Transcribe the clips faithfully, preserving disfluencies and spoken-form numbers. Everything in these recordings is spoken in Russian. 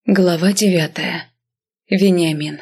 Глава девятая. Вениамин.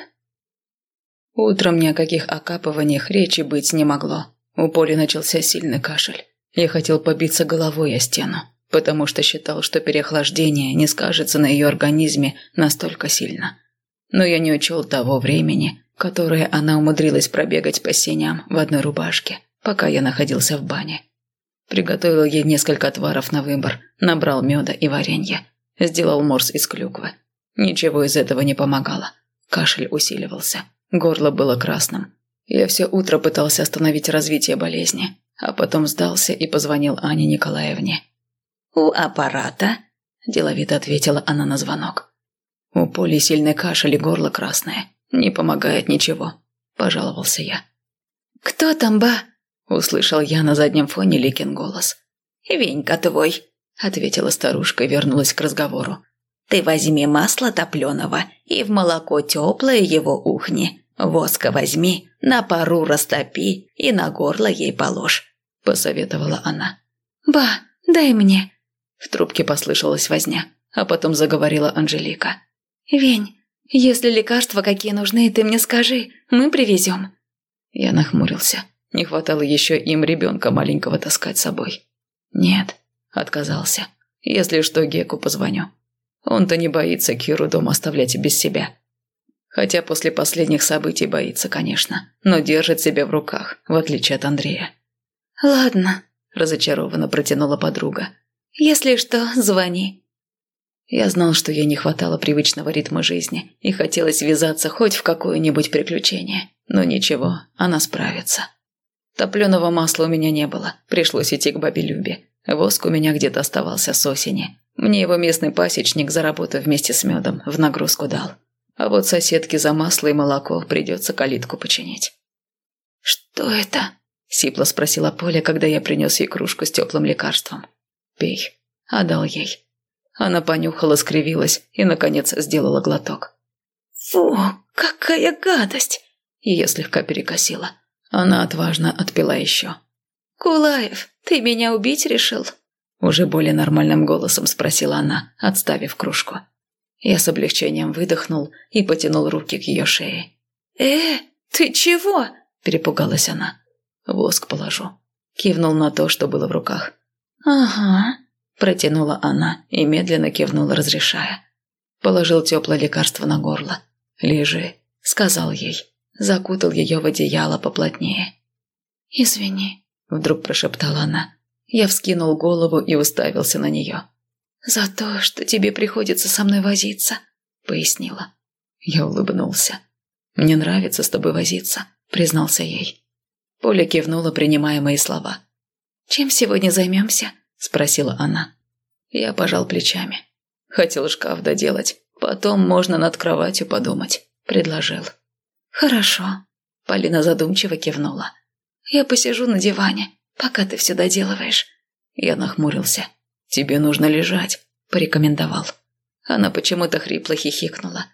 Утром ни о каких окапываниях речи быть не могло. У Поли начался сильный кашель. Я хотел побиться головой о стену, потому что считал, что переохлаждение не скажется на ее организме настолько сильно. Но я не учел того времени, которое она умудрилась пробегать по сеням в одной рубашке, пока я находился в бане. Приготовил ей несколько отваров на выбор, набрал меда и варенья, сделал морс из клюквы. Ничего из этого не помогало. Кашель усиливался. Горло было красным. Я все утро пытался остановить развитие болезни, а потом сдался и позвонил Ане Николаевне. «У аппарата?» – деловито ответила она на звонок. «У Поли сильный кашель и горло красное. Не помогает ничего», – пожаловался я. «Кто там, ба?» – услышал я на заднем фоне Ликин голос. «Венька твой», – ответила старушка и вернулась к разговору. «Ты возьми масло топленого и в молоко теплое его ухни. Воска возьми, на пару растопи и на горло ей положь», – посоветовала она. «Ба, дай мне». В трубке послышалась возня, а потом заговорила Анжелика. «Вень, если лекарства какие нужны, ты мне скажи, мы привезем». Я нахмурился. Не хватало еще им ребенка маленького таскать с собой. «Нет», – отказался. «Если что, Геку позвоню. Он-то не боится Киру дома оставлять без себя. Хотя после последних событий боится, конечно, но держит себя в руках, в отличие от Андрея». «Ладно», – разочарованно протянула подруга. «Если что, звони». Я знал, что ей не хватало привычного ритма жизни, и хотелось ввязаться хоть в какое-нибудь приключение. Но ничего, она справится. Топленого масла у меня не было, пришлось идти к бабе Любе. Воск у меня где-то оставался с осени. Мне его местный пасечник, заработав вместе с медом, в нагрузку дал. А вот соседке за масло и молоко придется калитку починить. «Что это?» – сипло спросила Поля, когда я принес ей кружку с теплым лекарством. «Пей», – отдал ей. Она понюхала, скривилась и, наконец, сделала глоток. «Фу, какая гадость!» Ее слегка перекосило. Она отважно отпила еще. «Кулаев, ты меня убить решил?» Уже более нормальным голосом спросила она, отставив кружку. Я с облегчением выдохнул и потянул руки к ее шее. «Э, ты чего?» – перепугалась она. «Воск положу». Кивнул на то, что было в руках. «Ага», – протянула она и медленно кивнула, разрешая. Положил теплое лекарство на горло. «Лежи», – сказал ей. Закутал ее в одеяло поплотнее. «Извини», – вдруг прошептала она. Я вскинул голову и уставился на нее. «За то, что тебе приходится со мной возиться», – пояснила. Я улыбнулся. «Мне нравится с тобой возиться», – признался ей. Поля кивнула, принимая мои слова. «Чем сегодня займемся?» – спросила она. Я пожал плечами. Хотел шкаф доделать, потом можно над кроватью подумать, предложил. «Хорошо», – Полина задумчиво кивнула. «Я посижу на диване, пока ты все доделываешь». Я нахмурился. «Тебе нужно лежать», – порекомендовал. Она почему-то хрипло хихикнула.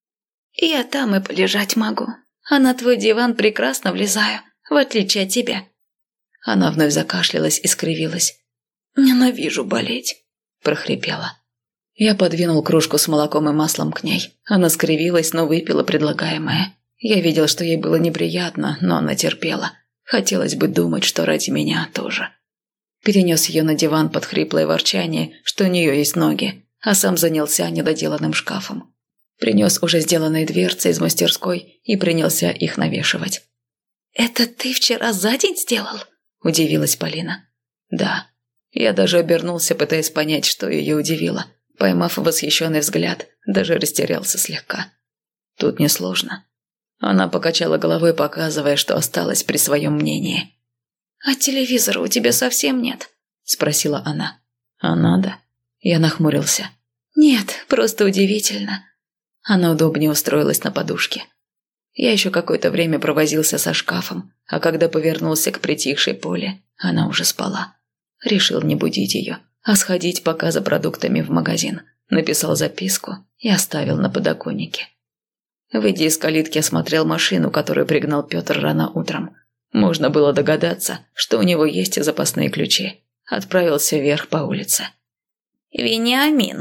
«Я там и полежать могу, а на твой диван прекрасно влезаю, в отличие от тебя». Она вновь закашлялась и скривилась. «Ненавижу болеть», – прохрипела. Я подвинул кружку с молоком и маслом к ней. Она скривилась, но выпила предлагаемое. Я видел, что ей было неприятно, но она терпела. Хотелось бы думать, что ради меня тоже. Перенес ее на диван под хриплое ворчание, что у нее есть ноги, а сам занялся недоделанным шкафом. Принес уже сделанные дверцы из мастерской и принялся их навешивать. «Это ты вчера за день сделал?» – удивилась Полина. «Да». Я даже обернулся, пытаясь понять, что ее удивило. Поймав восхищенный взгляд, даже растерялся слегка. «Тут несложно». Она покачала головой, показывая, что осталась при своем мнении. «А телевизора у тебя совсем нет?» – спросила она. «А надо?» Я нахмурился. «Нет, просто удивительно». Она удобнее устроилась на подушке. Я еще какое-то время провозился со шкафом, а когда повернулся к притихшей Поле, она уже спала. Решил не будить ее, а сходить пока за продуктами в магазин. Написал записку и оставил на подоконнике. Выйдя из калитки, осмотрел машину, которую пригнал Петр рано утром. Можно было догадаться, что у него есть запасные ключи. Отправился вверх по улице. «Вениамин», –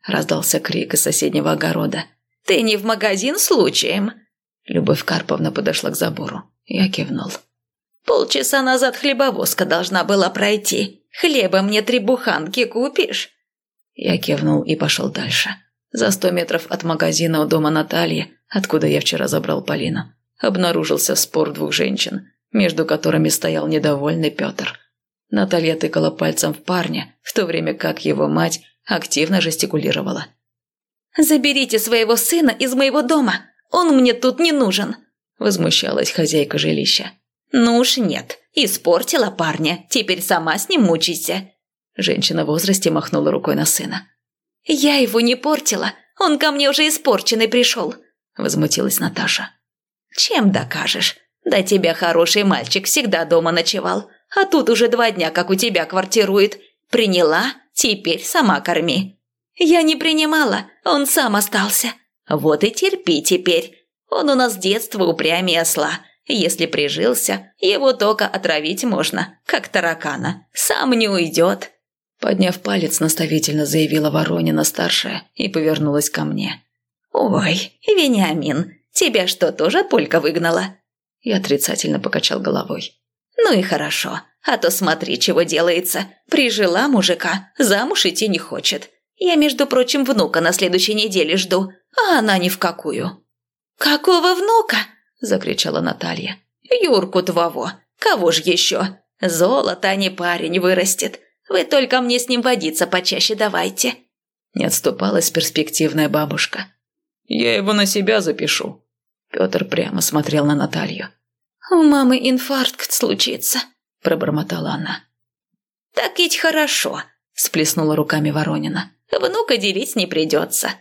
раздался крик из соседнего огорода. «Ты не в магазин случаем?» Любовь Карповна подошла к забору. Я кивнул. «Полчаса назад хлебовозка должна была пройти. Хлеба мне три буханки купишь?» Я кивнул и пошел дальше. За сто метров от магазина у дома Натальи, откуда я вчера забрал Полину, обнаружился спор двух женщин, между которыми стоял недовольный Петр. Наталья тыкала пальцем в парня, в то время как его мать активно жестикулировала. «Заберите своего сына из моего дома, он мне тут не нужен», – возмущалась хозяйка жилища. «Ну уж нет, испортила парня, теперь сама с ним мучайся». Женщина в возрасте махнула рукой на сына. «Я его не портила, он ко мне уже испорченный пришел», – возмутилась Наташа. «Чем докажешь? Да тебя хороший мальчик всегда дома ночевал, а тут уже два дня как у тебя квартирует. Приняла, теперь сама корми». «Я не принимала, он сам остался». «Вот и терпи теперь. Он у нас с детства упрямее осла. Если прижился, его только отравить можно, как таракана. Сам не уйдет». Подняв палец, наставительно заявила Воронина-старшая и повернулась ко мне. «Ой, Вениамин, тебя что, тоже Полька выгнала?» Я отрицательно покачал головой. «Ну и хорошо, а то смотри, чего делается. Прижила мужика, замуж идти не хочет. Я, между прочим, внука на следующей неделе жду, а она ни в какую». «Какого внука?» – закричала Наталья. «Юрку твоего. Кого ж еще? Золото, а не парень, вырастет. Вы только мне с ним водиться почаще давайте». Не отступалась перспективная бабушка. «Я его на себя запишу». Петр прямо смотрел на Наталью. «У мамы инфаркт случится», – пробормотала она. «Так ведь хорошо», – сплеснула руками Воронина. «Внука делить не придется».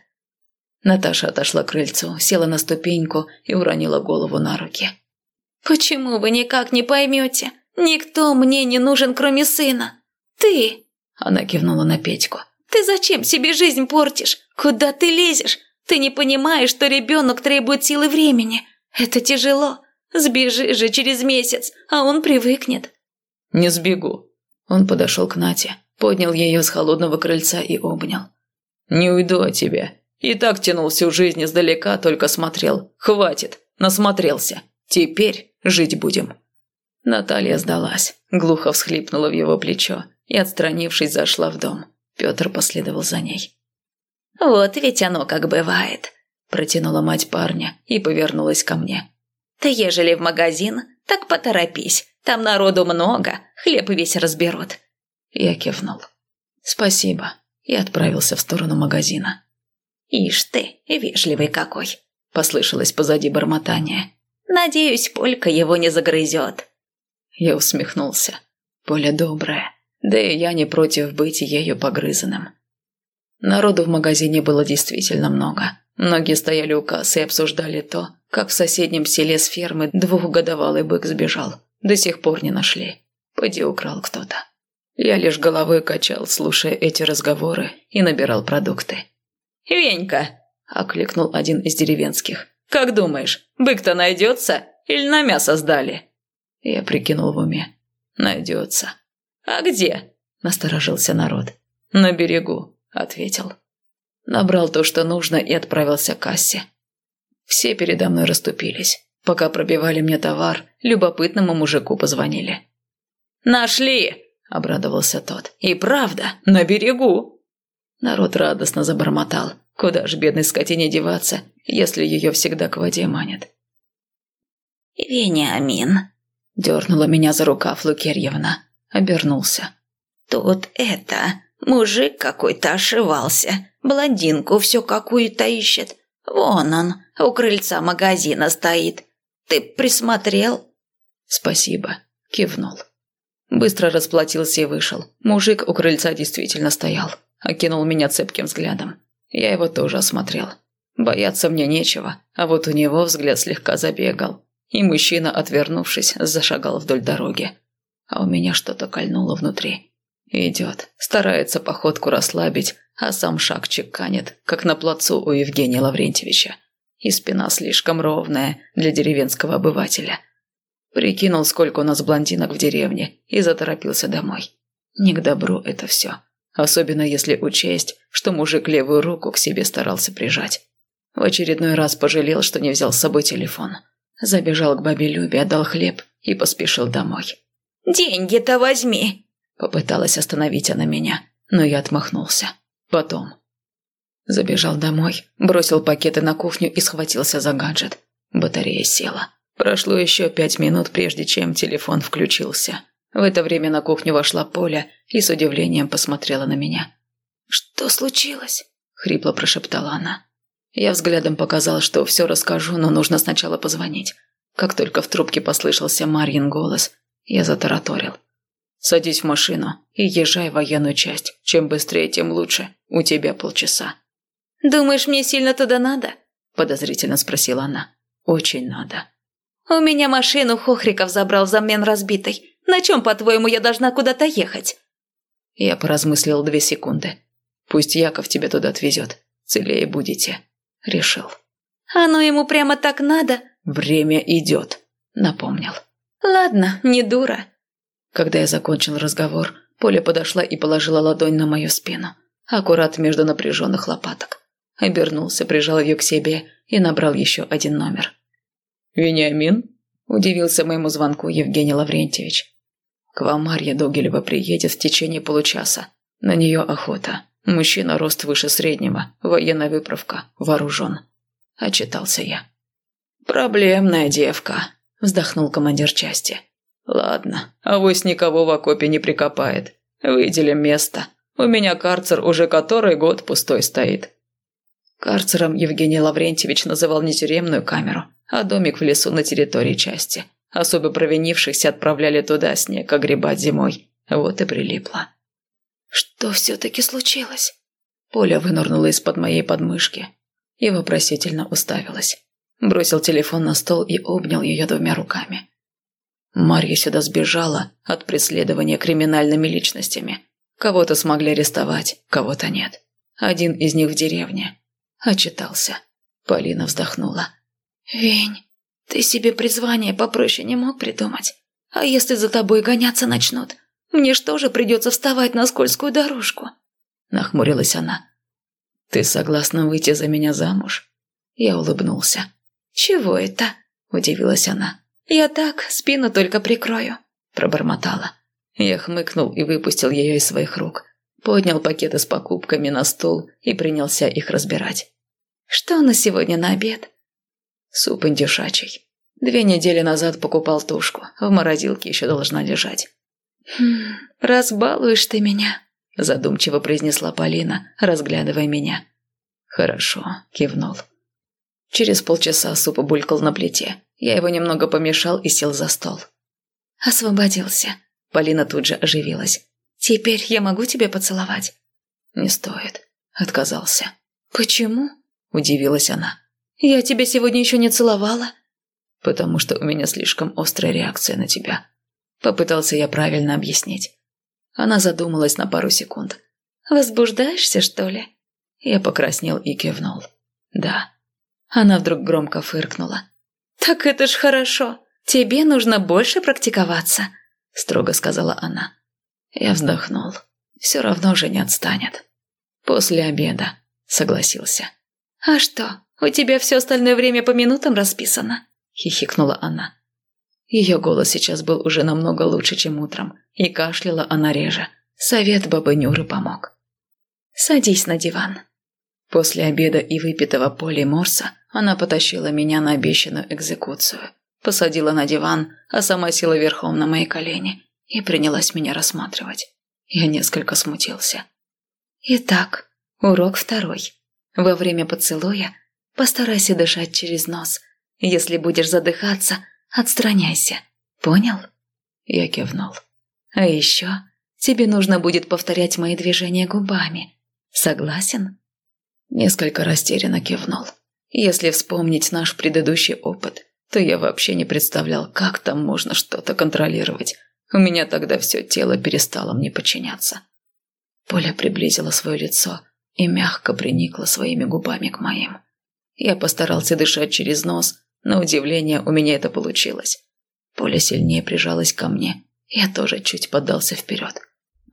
Наташа отошла к крыльцу, села на ступеньку и уронила голову на руки. «Почему вы никак не поймете? Никто мне не нужен, кроме сына. Ты...» – она кивнула на Петьку. «Ты зачем себе жизнь портишь? Куда ты лезешь? Ты не понимаешь, что ребенок требует силы времени. Это тяжело. Сбежишь же через месяц, а он привыкнет». «Не сбегу». Он подошел к Нате, поднял ее с холодного крыльца и обнял. «Не уйду от тебя. И так тянул всю жизнь издалека, только смотрел. Хватит, насмотрелся. Теперь жить будем». Наталья сдалась, глухо всхлипнула в его плечо и, отстранившись, зашла в дом. Петр последовал за ней. «Вот ведь оно как бывает», – протянула мать парня и повернулась ко мне. «Ты ежели в магазин, так поторопись, там народу много, хлеб весь разберут». Я кивнул. «Спасибо», и отправился в сторону магазина. «Ишь ты, вежливый какой», – послышалось позади бормотание. «Надеюсь, Полька его не загрызет». Я усмехнулся. Поля добрая, да и я не против быть ею погрызанным. Народу в магазине было действительно много. Многие стояли у кассы и обсуждали то, как в соседнем селе с фермы двухгодовалый бык сбежал. До сих пор не нашли. Поди украл кто-то. Я лишь головой качал, слушая эти разговоры, и набирал продукты. «Венька!» – окликнул один из деревенских. «Как думаешь, бык-то найдется или на мясо сдали?» Я прикинул в уме. «Найдется». «А где?» – насторожился народ. «На берегу», – ответил. Набрал то, что нужно, и отправился к кассе. Все передо мной расступились. Пока пробивали мне товар, любопытному мужику позвонили. «Нашли!» – обрадовался тот. «И правда, на берегу!» Народ радостно забормотал. Куда ж бедной скотине деваться, если ее всегда к воде манят? «Вениамин!» – дернула меня за рукав Лукерьевна. Обернулся. «Тут это... мужик какой-то ошивался. Блондинку все какую-то ищет. Вон он, у крыльца магазина стоит. Ты присмотрел?» «Спасибо», – кивнул. Быстро расплатился и вышел. Мужик у крыльца действительно стоял. Окинул меня цепким взглядом. Я его тоже осмотрел. Бояться мне нечего, а вот у него взгляд слегка забегал. И мужчина, отвернувшись, зашагал вдоль дороги. А у меня что-то кольнуло внутри. Идет, старается походку расслабить, а сам шаг чеканит, как на плацу у Евгения Лаврентьевича. И спина слишком ровная для деревенского обывателя. Прикинул, сколько у нас блондинок в деревне, и заторопился домой. Не к добру это все. особенно если учесть, что мужик левую руку к себе старался прижать. В очередной раз пожалел, что не взял с собой телефон. Забежал к бабе Любе, отдал хлеб и поспешил домой. «Деньги-то возьми!» Попыталась остановить она меня, но я отмахнулся. Потом. Забежал домой, бросил пакеты на кухню и схватился за гаджет. Батарея села. Прошло еще пять минут, прежде чем телефон включился. В это время на кухню вошла Поля и с удивлением посмотрела на меня. «Что случилось?» – хрипло прошептала она. Я взглядом показал, что все расскажу, но нужно сначала позвонить. Как только в трубке послышался Марьин голос, я затараторил. «Садись в машину и езжай в военную часть. Чем быстрее, тем лучше. У тебя полчаса». «Думаешь, мне сильно туда надо?» – подозрительно спросила она. «Очень надо». «У меня машину Хохриков забрал взамен разбитой. На чем, по-твоему, я должна куда-то ехать?» Я поразмыслил две секунды. «Пусть Яков тебя туда отвезет. Целее будете». Решил. «Оно ему прямо так надо?» «Время идет», – напомнил. «Ладно, не дура». Когда я закончил разговор, Поля подошла и положила ладонь на мою спину, аккурат между напряженных лопаток. Обернулся, прижал ее к себе и набрал еще один номер. «Вениамин?» – удивился моему звонку Евгений Лаврентьевич. «К вам Марья Догилева приедет в течение получаса. На нее охота. Мужчина рост выше среднего, военная выправка, вооружен». Отчитался я. «Проблемная девка», – вздохнул командир части. «Ладно, авось никого в окопе не прикопает. Выделим место. У меня карцер уже который год пустой стоит». Карцером Евгений Лаврентьевич называл не тюремную камеру, а домик в лесу на территории части. Особо провинившихся отправляли туда снег огребать зимой. Вот и прилипло. «Что все-таки случилось?» Поля вынырнула из-под моей подмышки и вопросительно уставилась. Бросил телефон на стол и обнял ее двумя руками. Марья сюда сбежала от преследования криминальными личностями. Кого-то смогли арестовать, кого-то нет. Один из них в деревне. Отчитался. Полина вздохнула. «Вень, ты себе призвание попроще не мог придумать? А если за тобой гоняться начнут? Мне ж тоже придется вставать на скользкую дорожку?» Нахмурилась она. «Ты согласна выйти за меня замуж?» Я улыбнулся. «Чего это?» – удивилась она. «Я так, спину только прикрою», – пробормотала. Я хмыкнул и выпустил ее из своих рук. Поднял пакеты с покупками на стол и принялся их разбирать. «Что на сегодня на обед?» «Суп индюшачий. Две недели назад покупал тушку. В морозилке еще должна лежать». «Хм, разбалуешь ты меня», – задумчиво произнесла Полина, разглядывая меня. «Хорошо», – кивнул. Через полчаса суп булькал на плите. Я его немного помешал и сел за стол. «Освободился». Полина тут же оживилась. «Теперь я могу тебя поцеловать?» «Не стоит», – отказался. «Почему?» – удивилась она. «Я тебя сегодня еще не целовала». «Потому что у меня слишком острая реакция на тебя». Попытался я правильно объяснить. Она задумалась на пару секунд. «Возбуждаешься, что ли?» Я покраснел и кивнул. «Да». Она вдруг громко фыркнула. «Так это ж хорошо. Тебе нужно больше практиковаться», – строго сказала она. Я вздохнул. Все равно же не отстанет. «После обеда», – согласился. «А что, у тебя все остальное время по минутам расписано?» – хихикнула она. Ее голос сейчас был уже намного лучше, чем утром, и кашляла она реже. Совет бабы Нюры помог. «Садись на диван». После обеда и выпитого Полей морса она потащила меня на обещанную экзекуцию. Посадила на диван, а сама села верхом на мои колени и принялась меня рассматривать. Я несколько смутился. «Итак, урок второй. Во время поцелуя постарайся дышать через нос. Если будешь задыхаться, отстраняйся. Понял?» Я кивнул. «А еще тебе нужно будет повторять мои движения губами. Согласен?» Несколько растерянно кивнул. Если вспомнить наш предыдущий опыт, то я вообще не представлял, как там можно что-то контролировать. У меня тогда все тело перестало мне подчиняться. Поля приблизила свое лицо и мягко приникла своими губами к моим. Я постарался дышать через нос, на удивление у меня это получилось. Поля сильнее прижалась ко мне, я тоже чуть поддался вперед.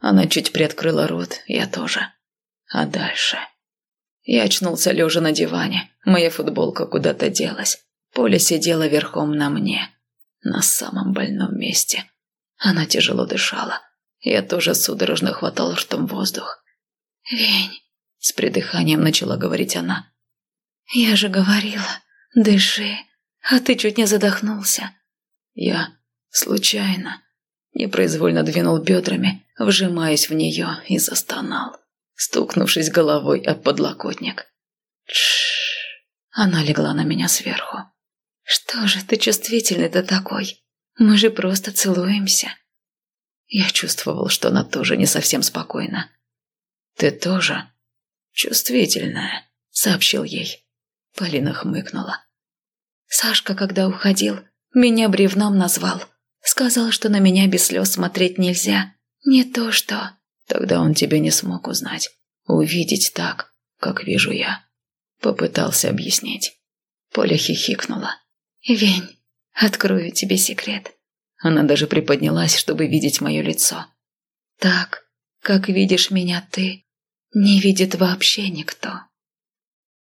Она чуть приоткрыла рот, я тоже. А дальше... Я очнулся лежа на диване. Моя футболка куда-то делась. Поля сидела верхом на мне. На самом больном месте. Она тяжело дышала. Я тоже судорожно хватал ртом воздух. «Вень», — с придыханием начала говорить она. «Я же говорила, дыши, а ты чуть не задохнулся». Я случайно непроизвольно двинул бедрами, вжимаясь в нее, и застонал, стукнувшись головой об подлокотник. Тш. Она легла на меня сверху. «Что же ты чувствительный-то такой? Мы же просто целуемся». Я чувствовал, что она тоже не совсем спокойна. «Ты тоже чувствительная», — сообщил ей. Полина хмыкнула. «Сашка, когда уходил, меня бревном назвал. Сказал, что на меня без слез смотреть нельзя. Не то что...» «Тогда он тебя не смог узнать, увидеть так, как вижу я», — попытался объяснить. Поля хихикнула. «Вень, открою тебе секрет». Она даже приподнялась, чтобы видеть мое лицо. «Так, как видишь меня ты, не видит вообще никто».